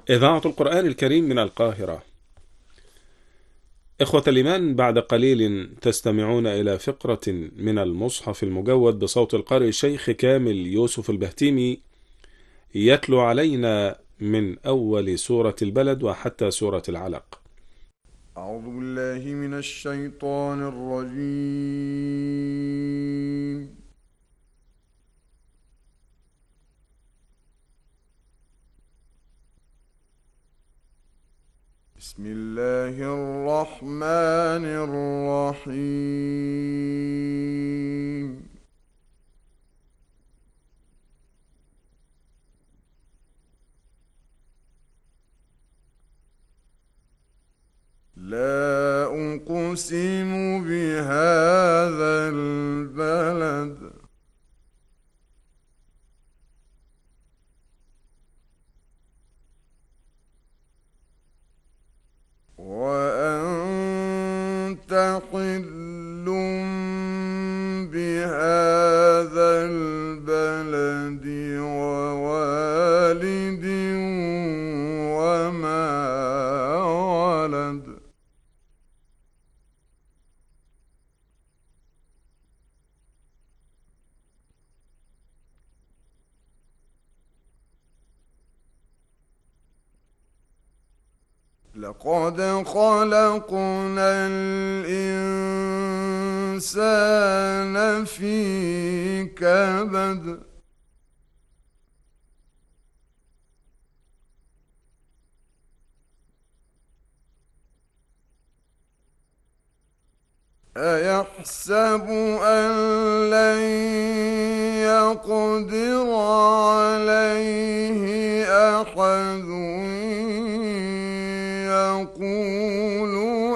إذاعة القرآن الكريم من القاهرة. إخوة الإيمان، بعد قليل تستمعون إلى فقرة من المصحف المجود بصوت القارئ الشيخ كامل يوسف البهتيمي، يتلو علينا من أول سورة البلد وحتى سورة العلق. أعوذ بالله من الشيطان الرجيم. بسم الله الرحمن الرحيم. لا أقسم بهذا البلد وأنت حل بهذا البلد ووالد وما ولد. لقد خلقنا الإنسان في كبد. أيحسب أن لن يقدر عليه أحد، يقول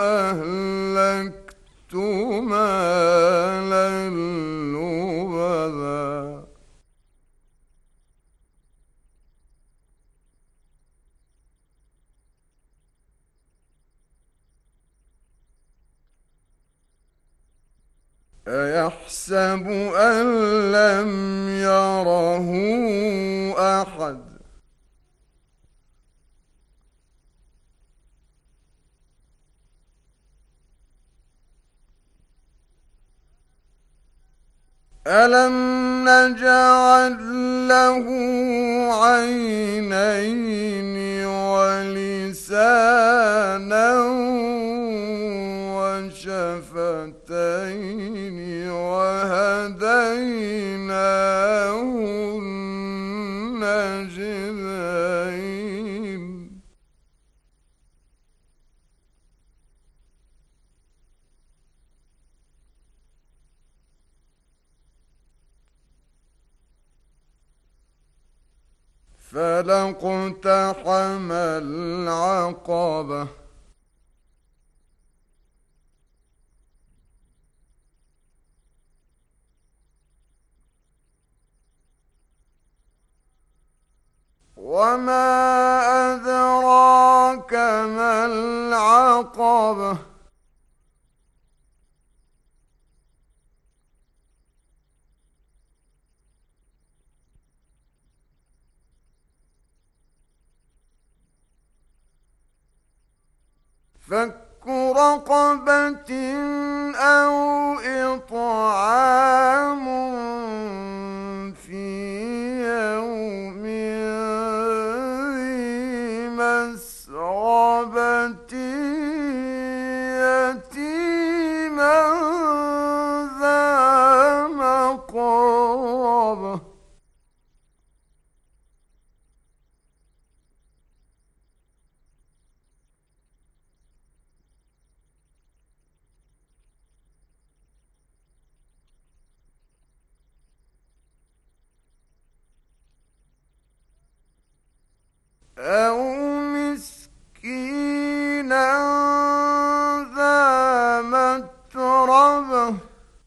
أهلكت مالا لبدا. أيحسب أن لم يره أحد. ألم نجعل له عينين ولسانا وشفتين وهديناه النجدين. فلا اقتحم العقبة. وما أدراك ما العقبة. فك رقبة أو إطعام في يوم ذي مسغبة يتيما ذا مقربة. أو مسكينا ذا متربة.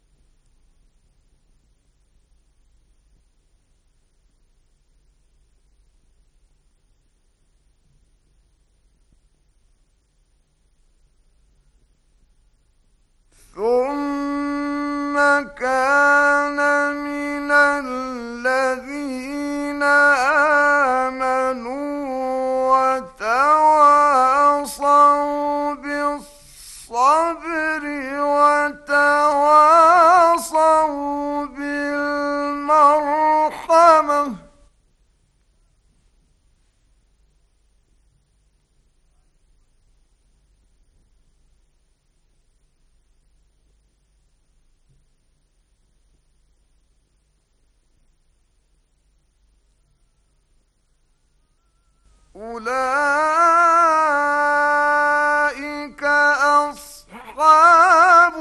ثم كان من الذين آمنوا وتواصوا بالصبر وتواصوا بالمرحمة أولئك أصحاب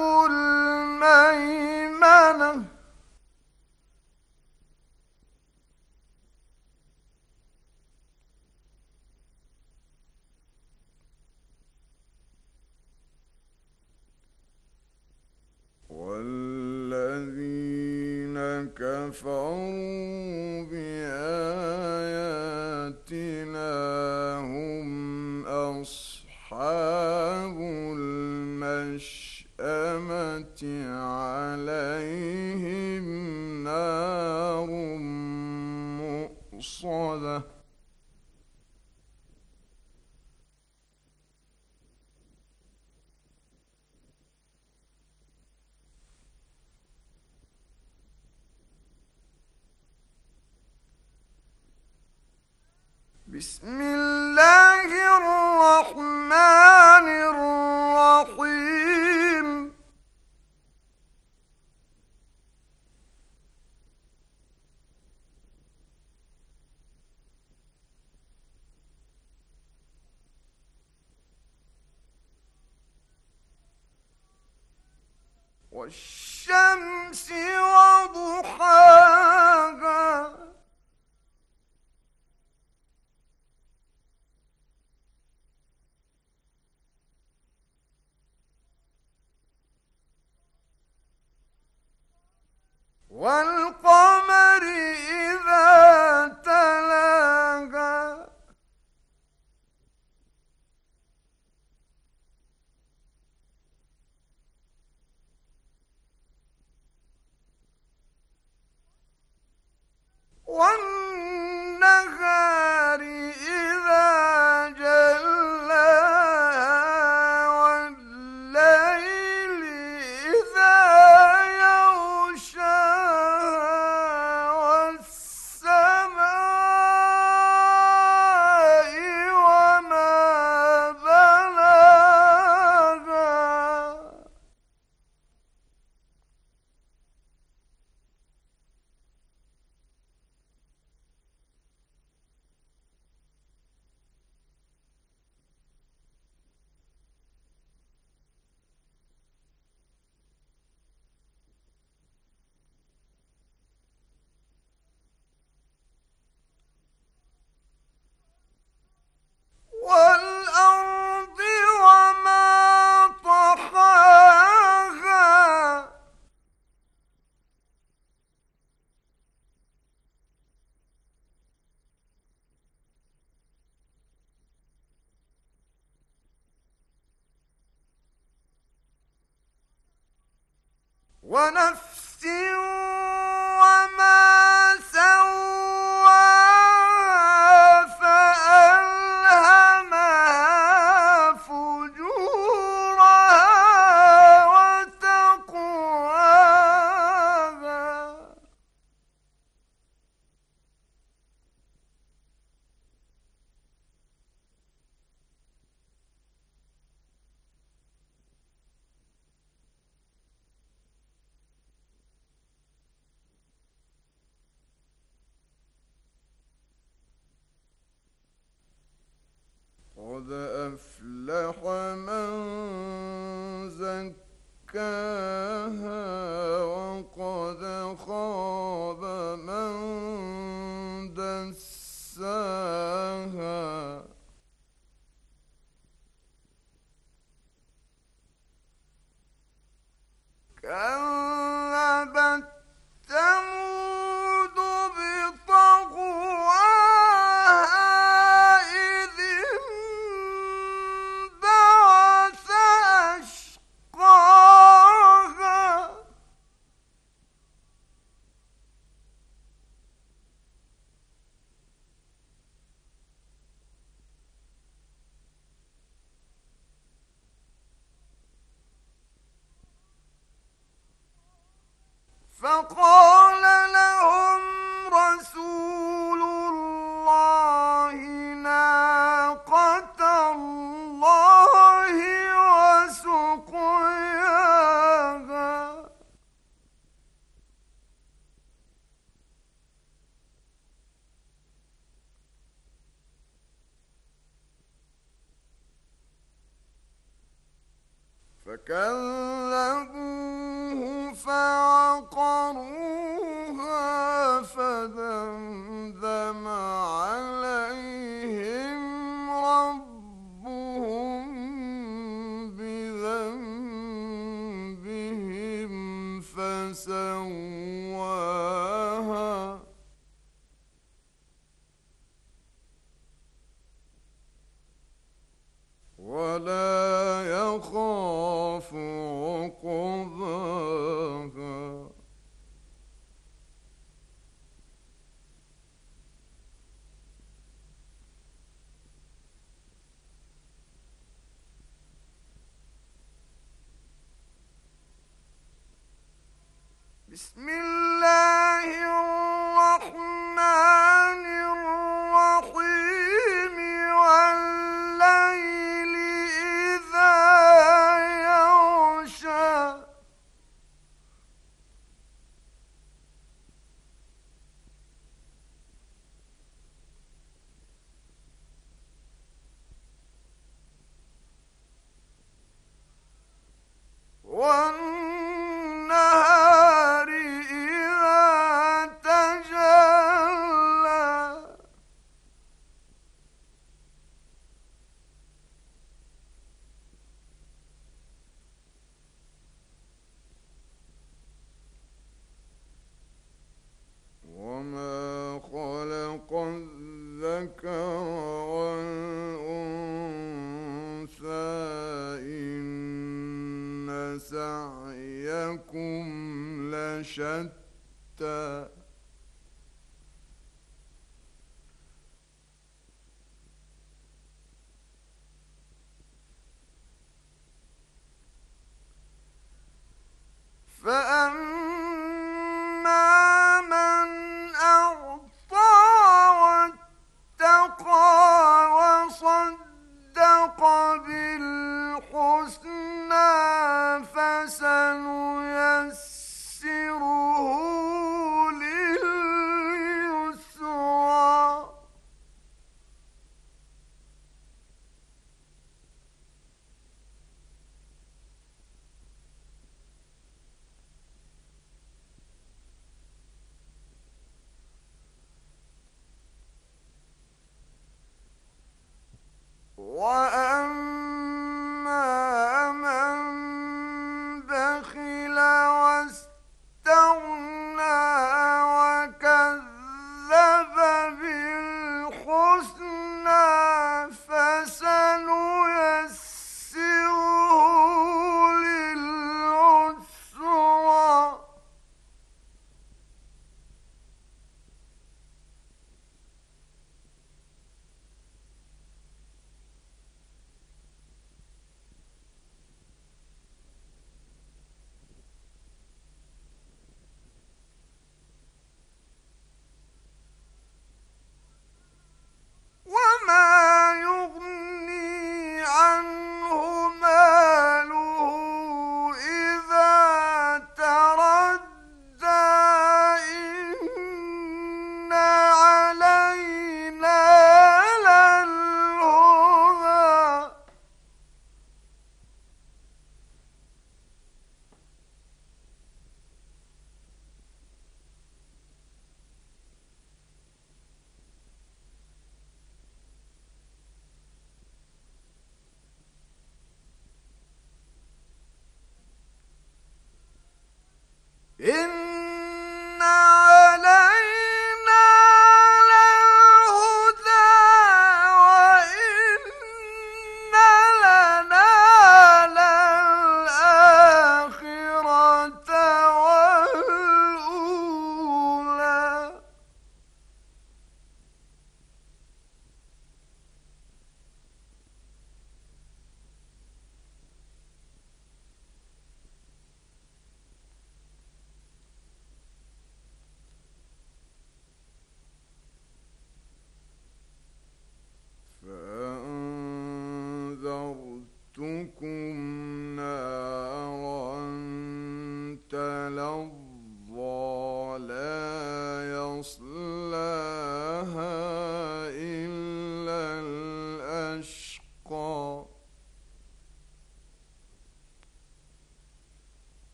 الميمنة والذين كفروا بآياتنا هم أصحاب المشأمة عليهم نار مؤصدة بسم الله الرحمن الرحيم والشمس وضحاها والقمر إذا تلاها والنهار إذا جلاها والليل إذا يغشاها والسماء وما بناها والأرض وما طحاها ونفس وما سواها فألهمها فجورها وتقواها فقال لهم رسول الله ناقة الله وسقياها. فكذبوه فعقروها فدمدم عليهم ربهم بذنبهم فسواها. ولا يخاف عقباها. بسم الله الرحمن الرحيم. والليل إذا يغشى. والنهار إذا تجلى. وما خلق الذكر والأنثى إن سعيكم لشتى. فأما من أعطى واتقى وصدق بالحسنى فسنيسره لليسرى. وأما من بخل واستغنى وكذب بالحسنى فسنيسره للعسرى. وما يغني عنه ماله إذا تردى. إن علينا للهدى. إن علينا للهدى. وإن لنا للآخرة والأولى.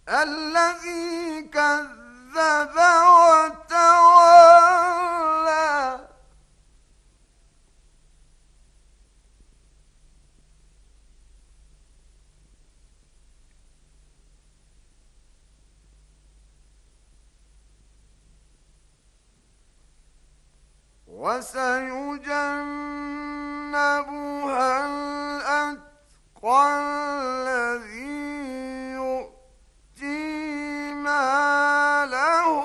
الذي كذب وتولى وسيجنبها الأتقى الذي يؤتي ماله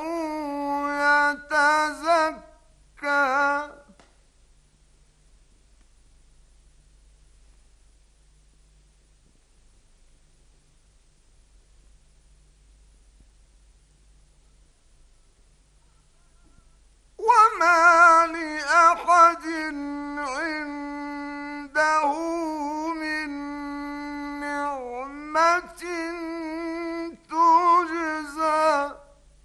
يتزكى وما لأحد عنده من نعمة تجزى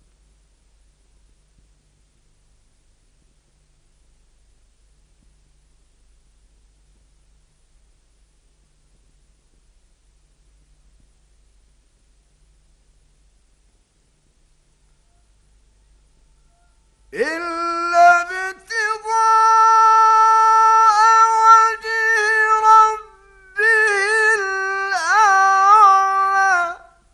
إلا ابتغاء وجه ربه الأعلى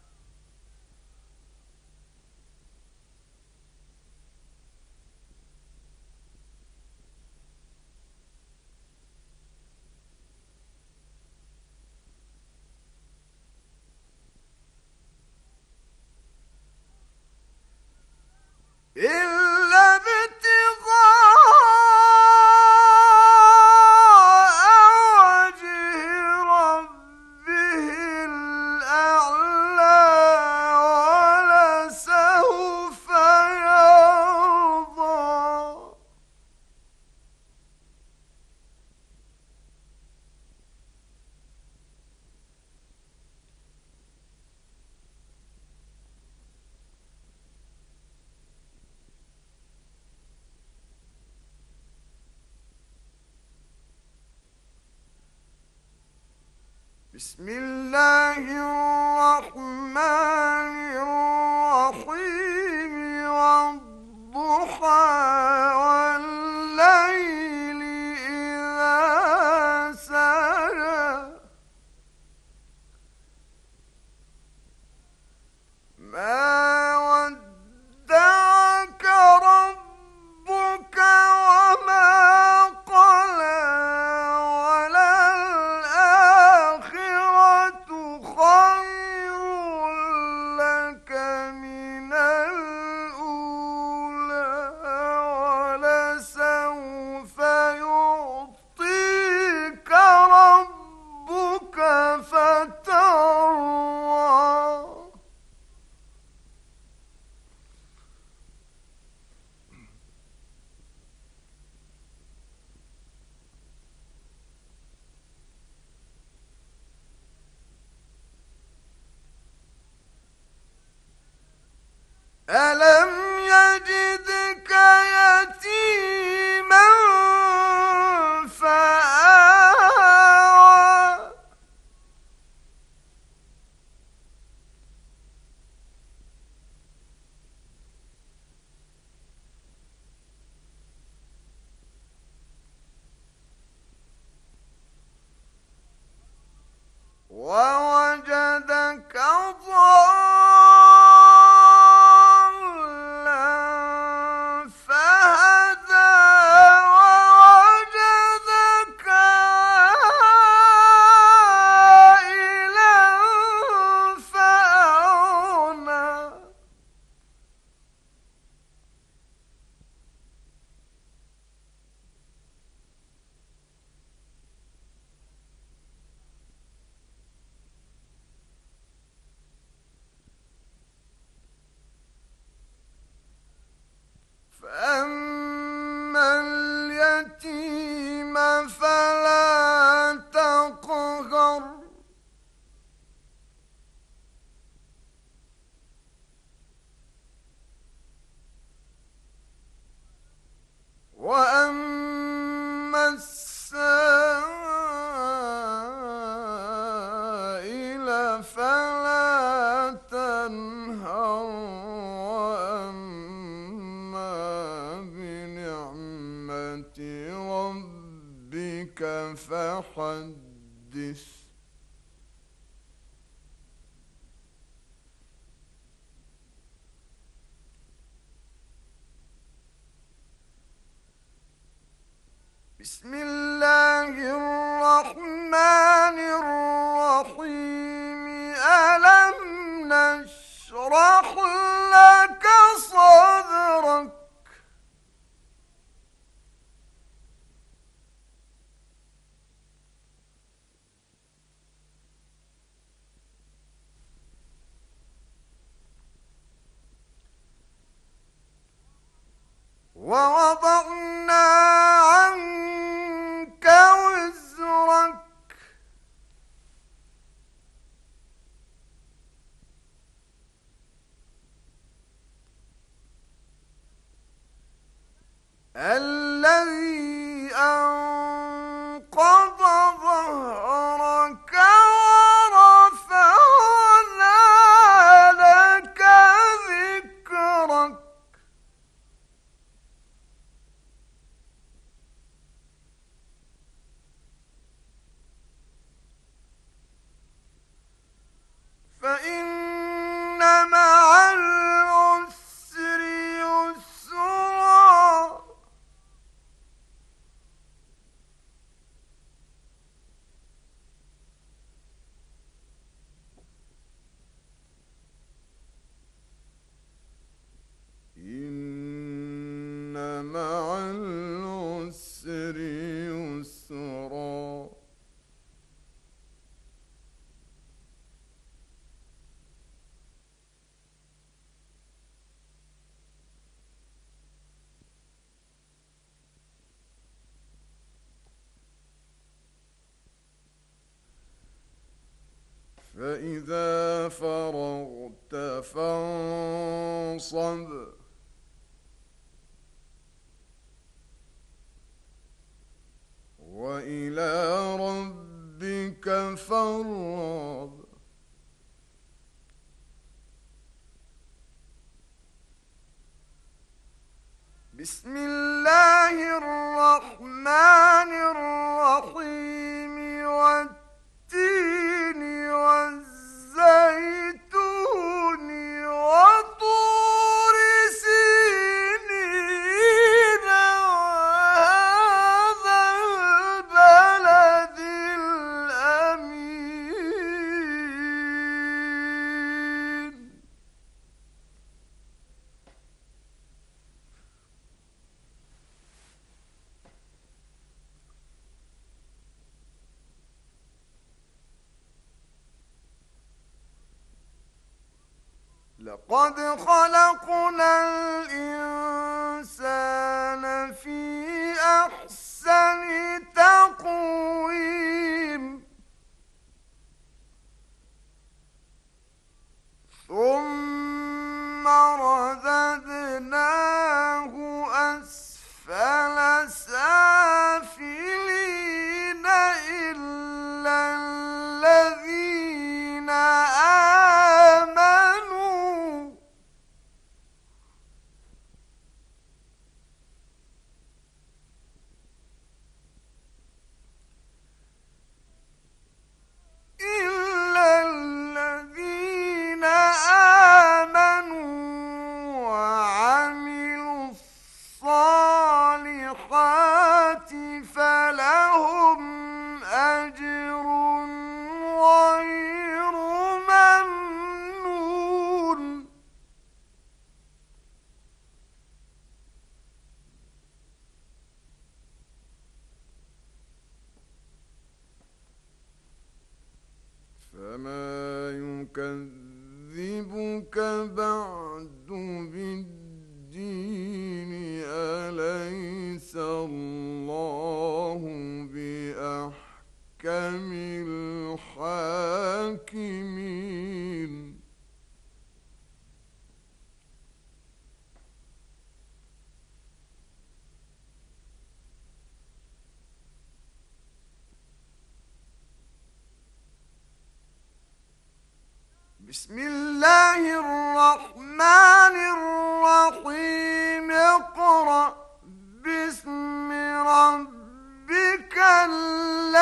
إلا ابتغاء وجه ربه الأعلى ولسوف يرضى بسم الله الرحمن الرحيم والضحى والليل إذا سجى ما ودعك ربك وما قلى وللآخرة خير لك من الأولى ولسوف يعطيك ربك فترضى ألم يجدك يتيما فآوى ووجدك ضالا فحدث. بسم الله الرحمن الرحيم. ألم نشرح لك صدرك ووضعنا عنك وزرك الذي أنقض ظهرك ورفعنا لك ذكرك. فإن مع العسر يسرا. إن مع العسر يسرا. فإذا فرغت فانصب. وإلى ربك فارغب. بسم الله الرحمن الرحيم. والتين والزيتون وطور سينين وهذا البلد الأمين. لقد خلقنا الإنسان في أحسن تقويم ثم رددناه أسفل سافلين إلا الذين فما يكذبك بعد بالدين. أليس الله بأحكم الحاكمين. بسم الله الرحمن الرحيم. اقرأ باسم ربك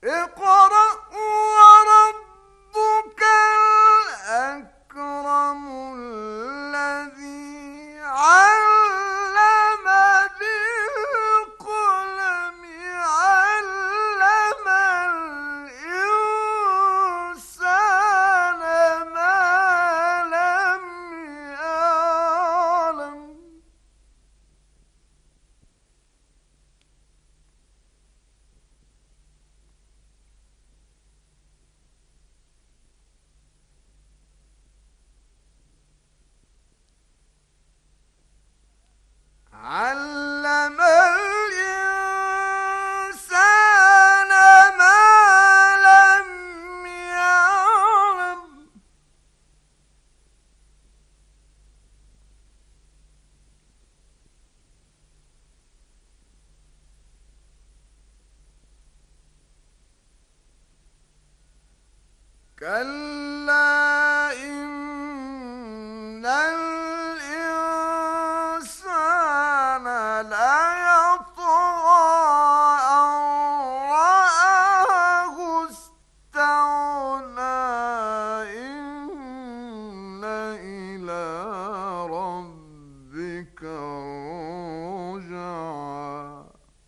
اقرأ وربك الأكرم الذي علم بالقلم علم الإنسان ما لم يعلم. علم الإنسان ما لم يعلم. كلا إن الإنسان ليطغى أن رآه استغنى إن إلى ربك الرجعى.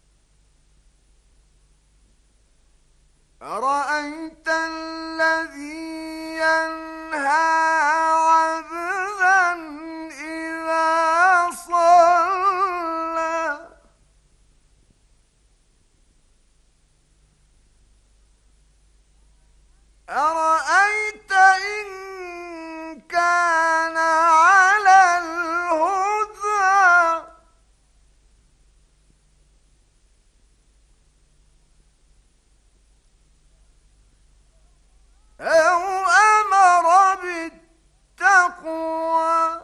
أرأيت الذي ينهى عبدا إذا صلى. أرأيت إن كان على الهدى أو أمر بالتقوى.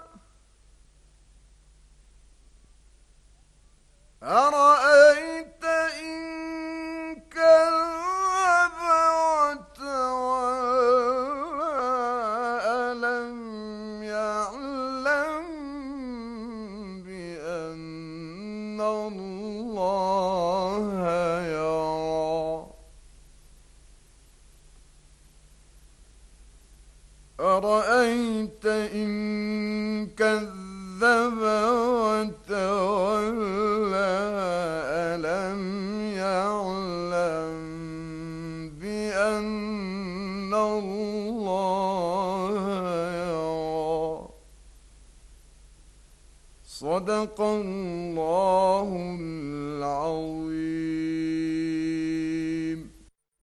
أرأيت إن كذب وتولى ألم يعلم بأن الله يرى. أرأيت إن كذب وتولى ألم يعلم بأن الله يرى. صدق الله العظيم.